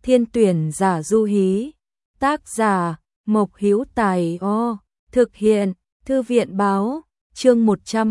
Thiên tuyển giả Du Hí. Tác giả Mộc Hữu Tài. Thực hiện Thư viện báo. Chương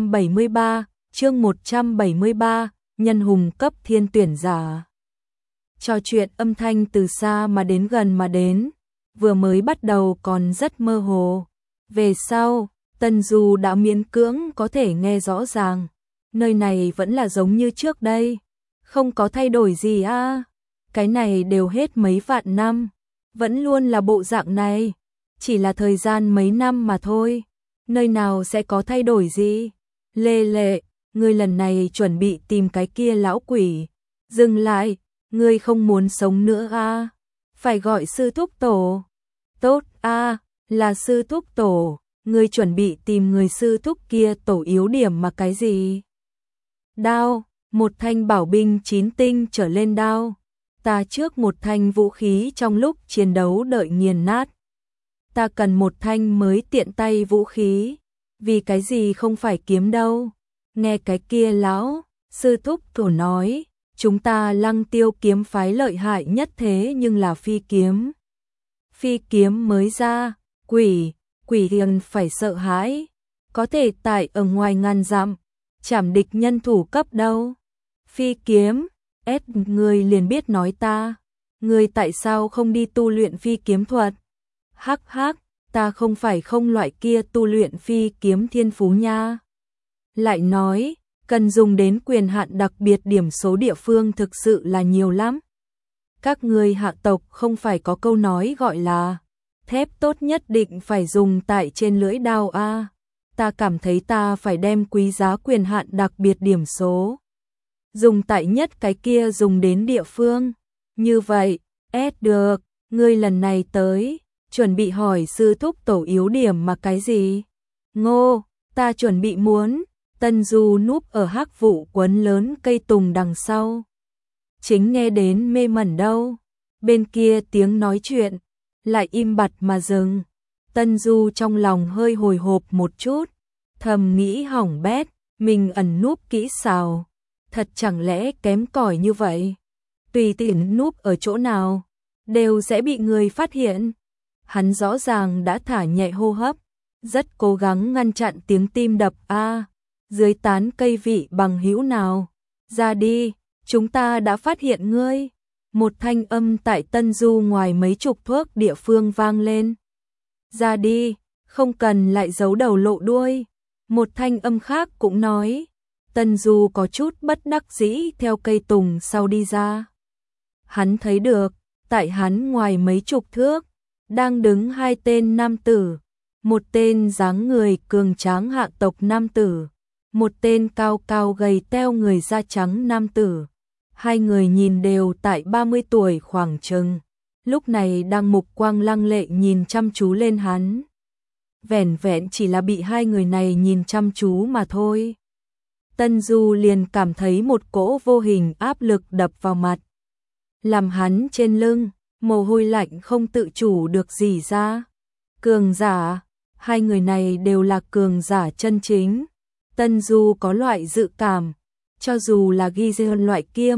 173, nhân hùng cấp thiên tuyển giả. Trò chuyện âm thanh từ xa mà đến gần mà đến, vừa mới bắt đầu còn rất mơ hồ. Về sau, Tân Du đã miễn cưỡng có thể nghe rõ ràng. Nơi này vẫn là giống như trước đây, không có thay đổi gì à. Cái này đều hết mấy vạn năm, vẫn luôn là bộ dạng này, chỉ là thời gian mấy năm mà thôi. Nơi nào sẽ có thay đổi gì? Lê Lệ, ngươi lần này chuẩn bị tìm cái kia lão quỷ. Dừng lại, ngươi không muốn sống nữa à? Phải gọi sư thúc tổ. Tốt à, là sư thúc tổ, ngươi chuẩn bị tìm người sư thúc kia tổ yếu điểm mà cái gì? Đao, một thanh bảo binh 9 tinh trở lên đao. Ta trước một thanh vũ khí trong lúc chiến đấu đợi nghiền nát. Ta cần một thanh mới tiện tay vũ khí. Vì cái gì không phải kiếm đâu? Nghe cái kia lão sư thúc tổ nói, chúng ta Lăng Tiêu kiếm phái lợi hại nhất thế nhưng là phi kiếm. Phi kiếm mới ra, quỷ hiền phải sợ hãi, có thể tại ở ngoài ngàn dặm, chảm địch nhân thủ cấp đâu. Phi kiếm, người liền biết nói ta, người tại sao không đi tu luyện phi kiếm thuật? Hắc hắc, ta không phải không loại kia tu luyện phi kiếm thiên phú nha. Lại nói, cần dùng đến quyền hạn đặc biệt điểm số địa phương thực sự là nhiều lắm. Các ngươi hạ tộc không phải có câu nói gọi là thép tốt nhất định phải dùng tại trên lưỡi đao a. Ta cảm thấy ta phải đem quý giá quyền hạn đặc biệt điểm số dùng tại nhất cái kia dùng đến địa phương. Như vậy, được, ngươi lần này tới, chuẩn bị hỏi sư thúc tổ yếu điểm mà cái gì? Ngô, ta chuẩn bị muốn. Tân Du núp ở hắc vụ quấn lớn cây tùng đằng sau. Chính nghe đến mê mẩn đâu. Bên kia tiếng nói chuyện, lại im bặt mà dừng. Tân Du trong lòng hơi hồi hộp một chút, thầm nghĩ hỏng bét, mình ẩn núp kỹ xào. Thật chẳng lẽ kém cỏi như vậy? Tùy tiện núp ở chỗ nào, đều sẽ bị người phát hiện. Hắn rõ ràng đã thả nhẹ hô hấp, rất cố gắng ngăn chặn tiếng tim đập a. Dưới tán cây vị bằng hữu nào, ra đi, chúng ta đã phát hiện ngươi. Một thanh âm tại Tân Du ngoài mấy chục thước địa phương vang lên. Ra đi, không cần lại giấu đầu lộ đuôi. Một thanh âm khác cũng nói. Tân Du có chút bất đắc dĩ theo cây tùng sau đi ra. Hắn thấy được, tại hắn ngoài mấy chục thước, đang đứng hai tên nam tử. Một tên dáng người cường tráng hạ tộc nam tử. Một tên cao cao gầy teo người da trắng nam tử. Hai người nhìn đều tại 30 tuổi khoảng chừng. Lúc này đang mục quang lăng lệ nhìn chăm chú lên hắn. Vẻn vẹn chỉ là bị hai người này nhìn chăm chú mà thôi. Tân Du liền cảm thấy một cỗ vô hình áp lực đập vào mặt. Làm hắn trên lưng, mồ hôi lạnh không tự chủ được rỉ ra. Cường giả, hai người này đều là cường giả chân chính. Tân Du có loại dự cảm, cho dù là ghi hơn loại kia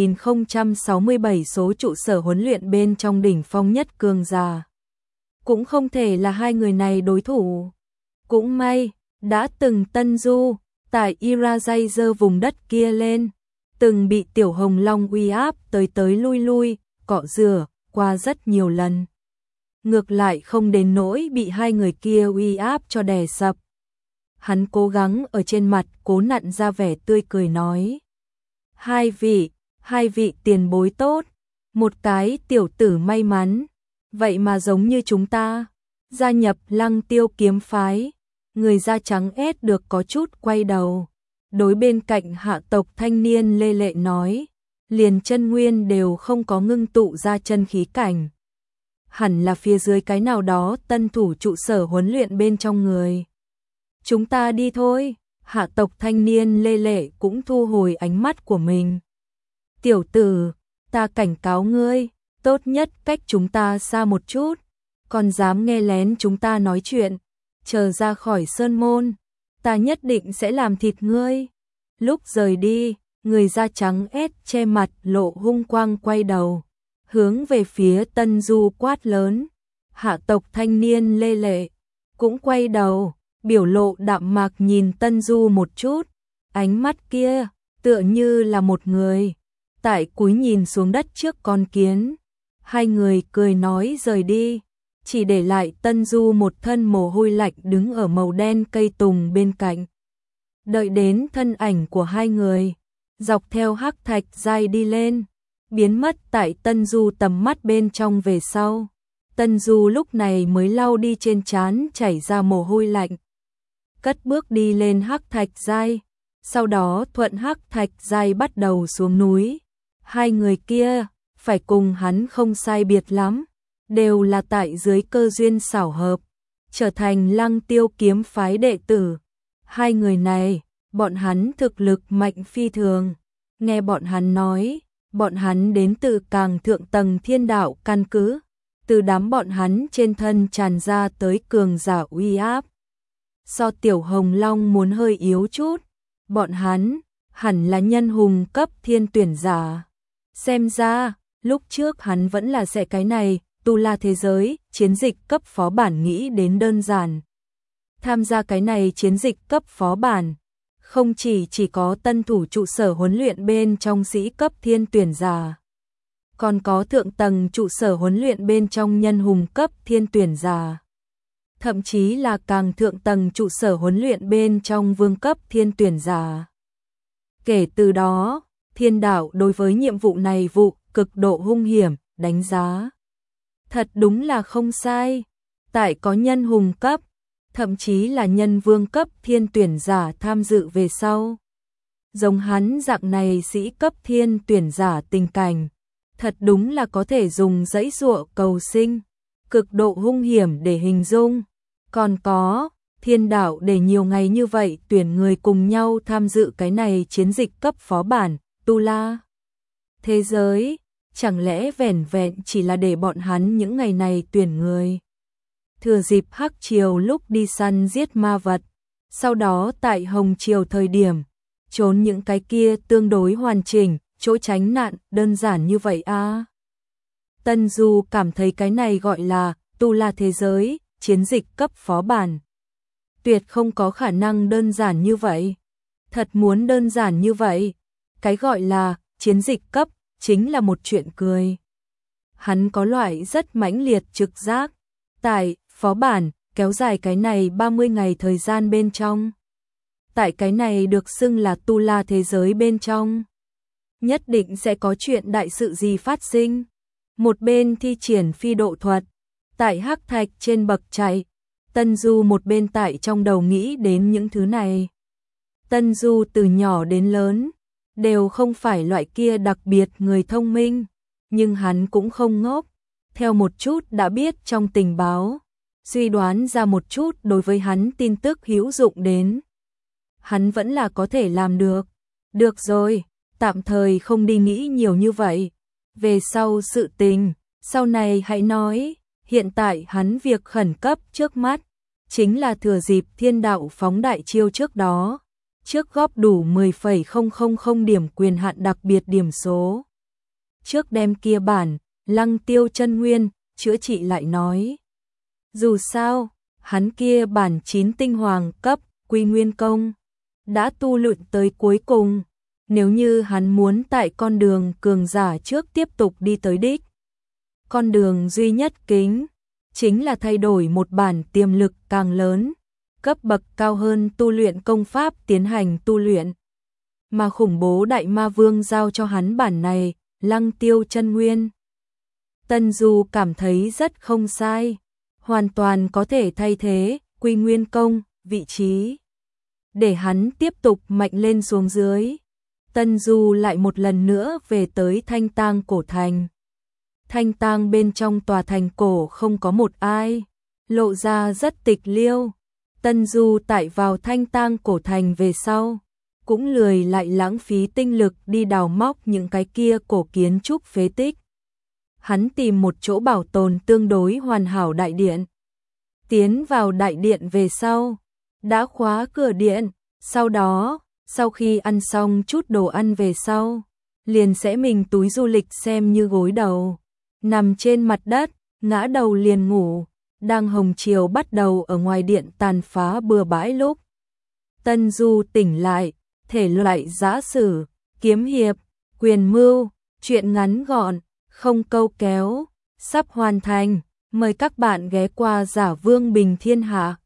1067 số trụ sở huấn luyện bên trong đỉnh phong nhất cường giả, cũng không thể là hai người này đối thủ. Cũng may, đã từng Tân Du, tại Irajaizer vùng đất kia lên, từng bị Tiểu Hồng Long uy áp tới lui lui, cọ rửa, qua rất nhiều lần. Ngược lại không đến nỗi bị hai người kia uy áp cho đè sập. Hắn cố gắng ở trên mặt cố nặn ra vẻ tươi cười nói. Hai vị tiền bối tốt, một cái tiểu tử may mắn, vậy mà giống như chúng ta, gia nhập Lăng Tiêu kiếm phái. Người da trắng được có chút quay đầu, đối bên cạnh hạ tộc thanh niên Lê Lệ nói, liền chân nguyên đều không có ngưng tụ ra chân khí cảnh. Hẳn là phía dưới cái nào đó tân thủ trụ sở huấn luyện bên trong người. Chúng ta đi thôi. Hạ tộc thanh niên Lê Lệ cũng thu hồi ánh mắt của mình. Tiểu tử, ta cảnh cáo ngươi, tốt nhất cách chúng ta xa một chút. Còn dám nghe lén chúng ta nói chuyện, chờ ra khỏi sơn môn, ta nhất định sẽ làm thịt ngươi. Lúc rời đi, người da trắng che mặt lộ hung quang quay đầu. hướng về phía Tân Du quát lớn. Hạ tộc thanh niên Lê Lệ cũng quay đầu, biểu lộ đạm mạc nhìn Tân Du một chút, ánh mắt kia tựa như là một người tại cúi nhìn xuống đất trước con kiến. Hai người cười nói rời đi, chỉ để lại Tân Du một thân mồ hôi lạnh đứng ở màu đen cây tùng bên cạnh. Đợi đến thân ảnh của hai người dọc theo hắc thạch giai đi lên, biến mất tại Tân Du tầm mắt bên trong về sau. Tân Du lúc này mới lau đi trên trán chảy ra mồ hôi lạnh, cất bước đi lên hắc thạch giai, sau đó thuận hắc thạch giai bắt đầu xuống núi. Hai người kia phải cùng hắn không sai biệt lắm, đều là tại dưới cơ duyên xảo hợp trở thành Lăng Tiêu kiếm phái đệ tử. Hai người này, bọn hắn thực lực mạnh phi thường. Nghe bọn hắn nói, bọn hắn đến từ càng thượng tầng thiên đạo căn cứ, từ đám bọn hắn trên thân tràn ra tới cường giả uy áp. So Tiểu Hồng Long muốn hơi yếu chút, bọn hắn hẳn là nhân hùng cấp thiên tuyển giả. Xem ra, lúc trước hắn vẫn là sẽ cái này, tu la thế giới, chiến dịch cấp phó bản nghĩ đến đơn giản. Tham gia cái này chiến dịch cấp phó bản, không chỉ có tân thủ trụ sở huấn luyện bên trong sĩ cấp thiên tuyển giả, còn có thượng tầng trụ sở huấn luyện bên trong nhân hùng cấp thiên tuyển giả, thậm chí là càng thượng tầng trụ sở huấn luyện bên trong vương cấp thiên tuyển giả. Kể từ đó, thiên đạo đối với nhiệm vụ này vụ cực độ hung hiểm đánh giá thật đúng là không sai. Tại có nhân hùng cấp, thậm chí là nhân vương cấp thiên tuyển giả tham dự về sau, giống hắn dạng này sĩ cấp thiên tuyển giả tình cảnh, thật đúng là có thể dùng giãy giụa cầu sinh, cực độ hung hiểm để hình dung. Còn có, thiên đạo để nhiều ngày như vậy tuyển người cùng nhau tham dự cái này chiến dịch cấp phó bản, tu la thế giới, chẳng lẽ vẻn vẹn chỉ là để bọn hắn những ngày này tuyển người. Thừa dịp hắc triều lúc đi săn giết ma vật, sau đó tại hồng triều thời điểm, trốn những cái kia tương đối hoàn chỉnh, chỗ tránh nạn, đơn giản như vậy à. Tân Du cảm thấy cái này gọi là tu la thế giới, chiến dịch cấp phó bản. Tuyệt không có khả năng đơn giản như vậy. Thật muốn đơn giản như vậy, cái gọi là chiến dịch cấp chính là một chuyện cười. Hắn có loại rất mãnh liệt trực giác, tại phó bản kéo dài cái này 30 ngày thời gian bên trong. Tại cái này được xưng là tu la thế giới bên trong, nhất định sẽ có chuyện đại sự gì phát sinh. Một bên thi triển phi độ thuật, tại hắc thạch trên bậc chạy, Tân Du một bên tại trong đầu nghĩ đến những thứ này. Tân Du từ nhỏ đến lớn, đều không phải loại kia đặc biệt người thông minh, nhưng hắn cũng không ngốc, theo một chút đã biết trong tình báo, suy đoán ra một chút đối với hắn tin tức hữu dụng đến. Hắn vẫn là có thể làm được. Được rồi, tạm thời không đi nghĩ nhiều như vậy. Về sau sự tình, sau này hãy nói. Hiện tại hắn việc khẩn cấp trước mắt, chính là thừa dịp thiên đạo phóng đại chiêu trước đó, trước góp đủ 10,000 điểm quyền hạn đặc biệt điểm số. Trước đem kia bản, Lăng Tiêu chân nguyên, chữa trị lại nói. Dù sao, hắn kia bản 9 tinh hoàng cấp, quy nguyên công, đã tu luyện tới cuối cùng. Nếu như hắn muốn tại con đường cường giả trước tiếp tục đi tới đích, con đường duy nhất kính, chính là thay đổi một bản tiềm lực càng lớn, cấp bậc cao hơn tu luyện công pháp tiến hành tu luyện. Mà khủng bố đại ma vương giao cho hắn bản này, Lăng Tiêu chân nguyên. Tân Du cảm thấy rất không sai, hoàn toàn có thể thay thế quy nguyên công, vị trí, để hắn tiếp tục mạnh lên xuống dưới. Tân Du lại một lần nữa về tới Thanh Tang cổ thành. Thanh Tang bên trong tòa thành cổ không có một ai, lộ ra rất tịch liêu. Tân Du tại vào Thanh Tang cổ thành về sau, cũng lười lại lãng phí tinh lực đi đào móc những cái kia cổ kiến trúc phế tích. Hắn tìm một chỗ bảo tồn tương đối hoàn hảo đại điện. Tiến vào đại điện về sau, đã khóa cửa điện, sau đó, sau khi ăn xong chút đồ ăn về sau, liền sẽ mình túi du lịch xem như gối đầu. nằm trên mặt đất, ngã đầu liền ngủ, đang hồng chiều bắt đầu ở ngoài điện tàn phá bừa bãi lúc. Tân Du tỉnh lại, thể loại giã sử, kiếm hiệp, quyền mưu, truyện ngắn gọn, không câu kéo, sắp hoàn thành, mời các bạn ghé qua Giả Vương Bình Thiên Hạ.